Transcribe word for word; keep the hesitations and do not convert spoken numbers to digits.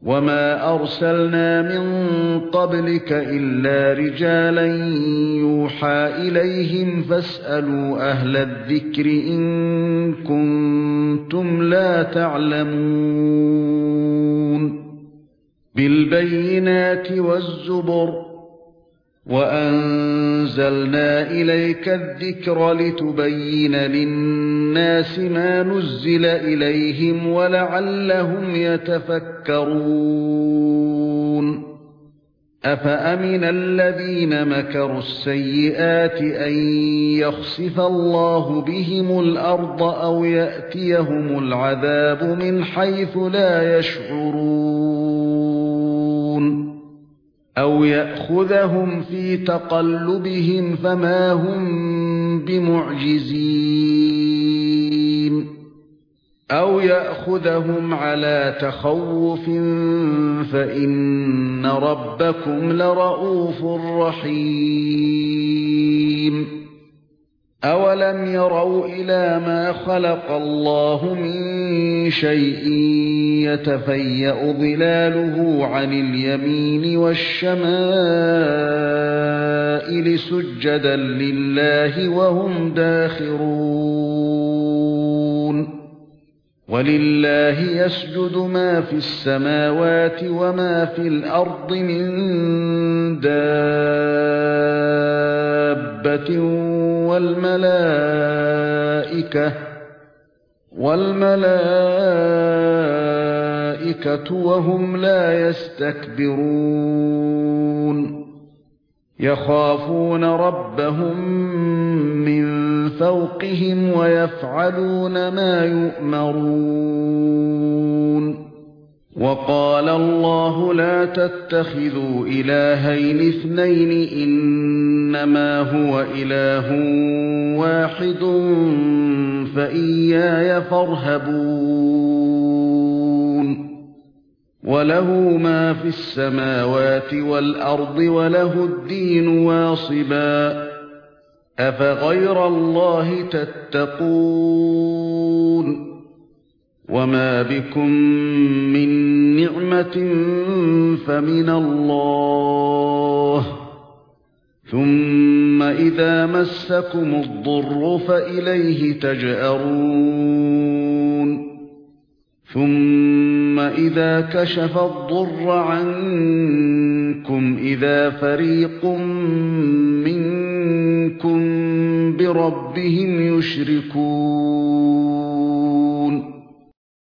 وَمَا أَرْسَلْنَا مِن قَبْلِكَ إِلَّا رِجَالًا يُوحَى إِلَيْهِمْ فَاسْأَلُوا أَهْلَ الذِّكْرِ إِن كُنتُمْ لَا تَعْلَمُونَ بِالْبَيِّنَاتِ وَالزُّبُرِ وَأَنزَلْنَا إِلَيْكَ الذِّكْرَ لِتُبَيِّنَ لِلنَّاسِ مَا نُزِّلَ إِلَيْهِمْ وَلَعَلَّهُمْ يَتَفَكَّرُونَ أَفَأَمِنَ الَّذِينَ مَكَرُوا السَّيِّئَاتِ أَن يَخْسِفَ اللَّهُ بِهِمُ الْأَرْضَ أَوْ يَأْتِيَهُمُ الْعَذَابُ مِنْ حَيْثُ لَا يَشْعُرُونَ أَوْ يَأْخُذَهُمْ فِي تَقَلُّبِهِمْ فَمَا هُمْ بِمُعْجِزِينَ أَوْ يَأْخُذَهُمْ عَلَى تَخَوُّفٍ فَإِنَّ رَبَّكُمْ لَرَءُوفٌ رَحِيمٌ أَوَلَمْ يَرَوْا إِلَى مَا خَلَقَ اللَّهُ مِن شَيْءٍ يَتَفَيَّأُ ظِلَالُهُ عَنِ الْيَمِينِ وَالشَّمَائِلِ سُجَّدًا لِلَّهِ وَهُمْ دَاخِرُونَ وَلِلَّهِ يَسْجُدُ مَا فِي السَّمَاوَاتِ وَمَا فِي الْأَرْضِ مِن دَابَّةٍ وَالْمَلَائِكَةُ وَالْمَلَائِكَةُ وَهُمْ لَا يَسْتَكْبِرُونَ يَخَافُونَ رَبَّهُم مِّن فَوْقِهِمْ وَيَفْعَلُونَ مَا يُؤْمَرُونَ وَقَالَ اللَّهُ لَا تَتَّخِذُوا إِلَٰهَيْنِ اثْنَيْنِ إِنَّمَا هُوَ إِلَٰهٌ وَاحِدٌ فَإِيَّايَ فَارْهَبُونِ وَلَهُ مَا فِي السَّمَاوَاتِ وَالْأَرْضِ وَلَهُ الدِّينُ وَاصِبًا أَفَغَيْرَ اللَّهِ تَتَّقُونَ وَمَا بِكُم مِّن نِّعْمَةٍ فَمِنَ اللَّهِ ثُمَّ إِذَا مَسَّكُمُ الضُّرُّ فَإِلَيْهِ تَجْأَرُونَ ثُمَّ إِذَا كَشَفَ الضُّرَّ عَنكُمْ إِذَا فَرِيقٌ مِّنكُم بِرَبِّهِمْ يُشْرِكُونَ